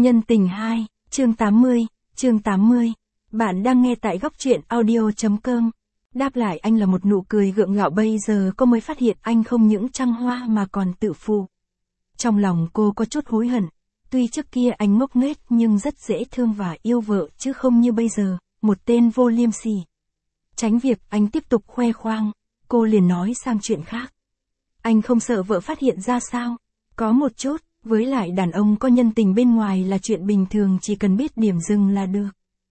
Nhân tình 2, chương 80. Bạn đang nghe tại góc truyện audio.com. Đáp lại anh là một nụ cười gượng gạo, bây giờ cô mới phát hiện anh không những trăng hoa mà còn tự phụ. Trong lòng cô có chút hối hận, tuy trước kia anh ngốc nghếch nhưng rất dễ thương và yêu vợ chứ không như bây giờ, một tên vô liêm sỉ. Tránh việc anh tiếp tục khoe khoang, cô liền nói sang chuyện khác. Anh không sợ vợ phát hiện ra sao? Có một chút, với lại đàn ông có nhân tình bên ngoài là chuyện bình thường, chỉ cần biết điểm dừng là được.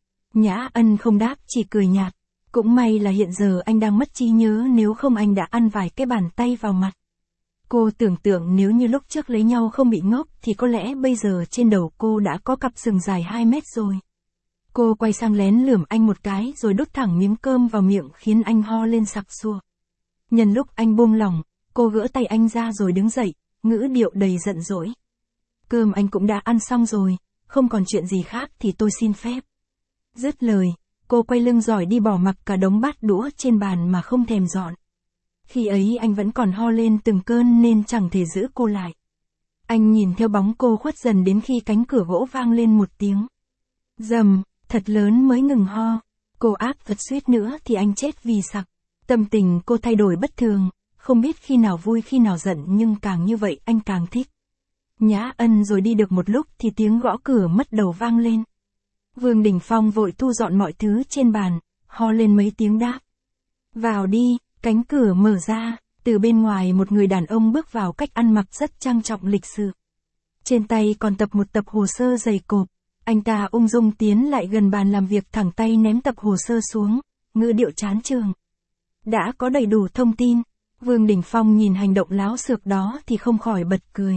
Nhã Ân không đáp, chỉ cười nhạt. Cũng may là hiện giờ anh đang mất trí nhớ, nếu không anh đã ăn vài cái bàn tay vào mặt. Cô tưởng tượng nếu như lúc trước lấy nhau không bị ngốc thì có lẽ bây giờ trên đầu cô đã có cặp sừng dài 2 mét rồi. Cô quay sang lén lườm anh một cái rồi đút thẳng miếng cơm vào miệng khiến anh ho lên sặc sụa. Nhân lúc anh buông lỏng, cô gỡ tay anh ra rồi đứng dậy, ngữ điệu đầy giận dỗi. Cơm anh cũng đã ăn xong rồi, không còn chuyện gì khác thì tôi xin phép. Dứt lời, cô quay lưng rồi đi bỏ mặc cả đống bát đũa trên bàn mà không thèm dọn. Khi ấy anh vẫn còn ho lên từng cơn nên chẳng thể giữ cô lại. Anh nhìn theo bóng cô khuất dần đến khi cánh cửa gỗ vang lên một tiếng rầm, thật lớn mới ngừng ho. Cô ác thật, suýt nữa thì anh chết vì sặc. Tâm tình cô thay đổi bất thường, không biết khi nào vui khi nào giận, nhưng càng như vậy anh càng thích. Nhã Ân rồi đi được một lúc thì tiếng gõ cửa mất đầu vang lên. Vương Đình Phong vội thu dọn mọi thứ trên bàn, ho lên mấy tiếng đáp. Vào đi. Cánh cửa mở ra, từ bên ngoài một người đàn ông bước vào, cách ăn mặc rất trang trọng lịch sự. Trên tay còn một tập hồ sơ dày cộp. Anh ta ung dung tiến lại gần bàn làm việc, thẳng tay ném tập hồ sơ xuống, ngữ điệu chán chường. Đã có đầy đủ thông tin. Vương Đình Phong nhìn hành động láo xược đó thì không khỏi bật cười.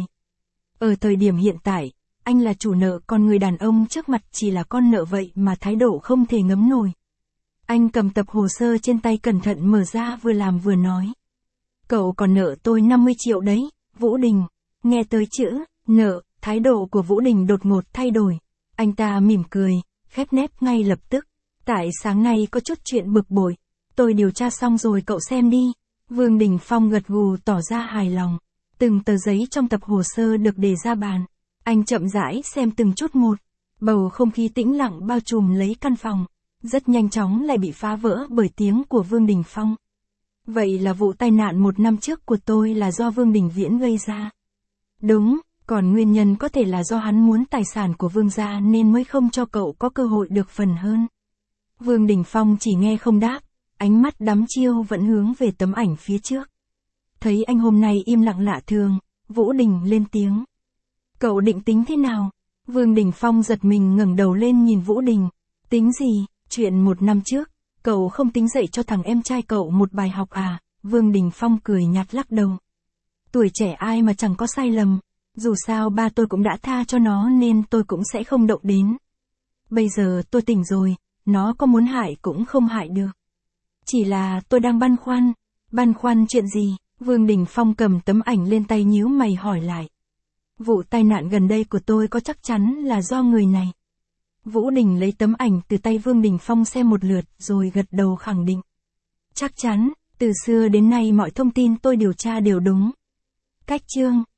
Ở thời điểm hiện tại, anh là chủ nợ, còn người đàn ông trước mặt chỉ là con nợ, vậy mà thái độ không thể ngấm nổi. Anh cầm tập hồ sơ trên tay cẩn thận mở ra, vừa làm vừa nói. Cậu còn nợ tôi 50 triệu đấy, Vũ Đình. Nghe tới chữ nợ, thái độ của Vũ Đình đột ngột thay đổi. Anh ta mỉm cười, khép nép ngay lập tức. Tại sáng nay có chút chuyện bực bội. Tôi điều tra xong rồi, cậu xem đi. Vương Đình Phong gật gù tỏ ra hài lòng. Từng tờ giấy trong tập hồ sơ được để ra bàn. Anh chậm rãi xem từng chút một. Bầu không khí tĩnh lặng bao trùm lấy căn phòng. Rất nhanh chóng lại bị phá vỡ bởi tiếng của Vương Đình Phong. Vậy là vụ tai nạn 1 năm trước của tôi là do Vương Đình Viễn gây ra. Đúng, còn nguyên nhân có thể là do hắn muốn tài sản của Vương gia nên mới không cho cậu có cơ hội được phần hơn. Vương Đình Phong chỉ nghe không đáp, ánh mắt đắm chiêu vẫn hướng về tấm ảnh phía trước. Thấy anh hôm nay im lặng lạ thường, Vũ Đình lên tiếng. Cậu định tính thế nào? Vương Đình Phong giật mình ngẩng đầu lên nhìn Vũ Đình. Tính gì? Chuyện 1 năm trước, cậu không tính dạy cho thằng em trai cậu một bài học à? Vương Đình Phong cười nhạt lắc đầu. Tuổi trẻ ai mà chẳng có sai lầm, dù sao ba tôi cũng đã tha cho nó nên tôi cũng sẽ không động đến. Bây giờ tôi tỉnh rồi, nó có muốn hại cũng không hại được. Chỉ là tôi đang băn khoăn chuyện gì? Vương Đình Phong cầm tấm ảnh lên tay nhíu mày hỏi lại. Vụ tai nạn gần đây của tôi có chắc chắn là do người này? Vũ Đình lấy tấm ảnh từ tay Vương Đình Phong xem một lượt rồi gật đầu khẳng định. Chắc chắn, từ xưa đến nay mọi thông tin tôi điều tra đều đúng. Cách chương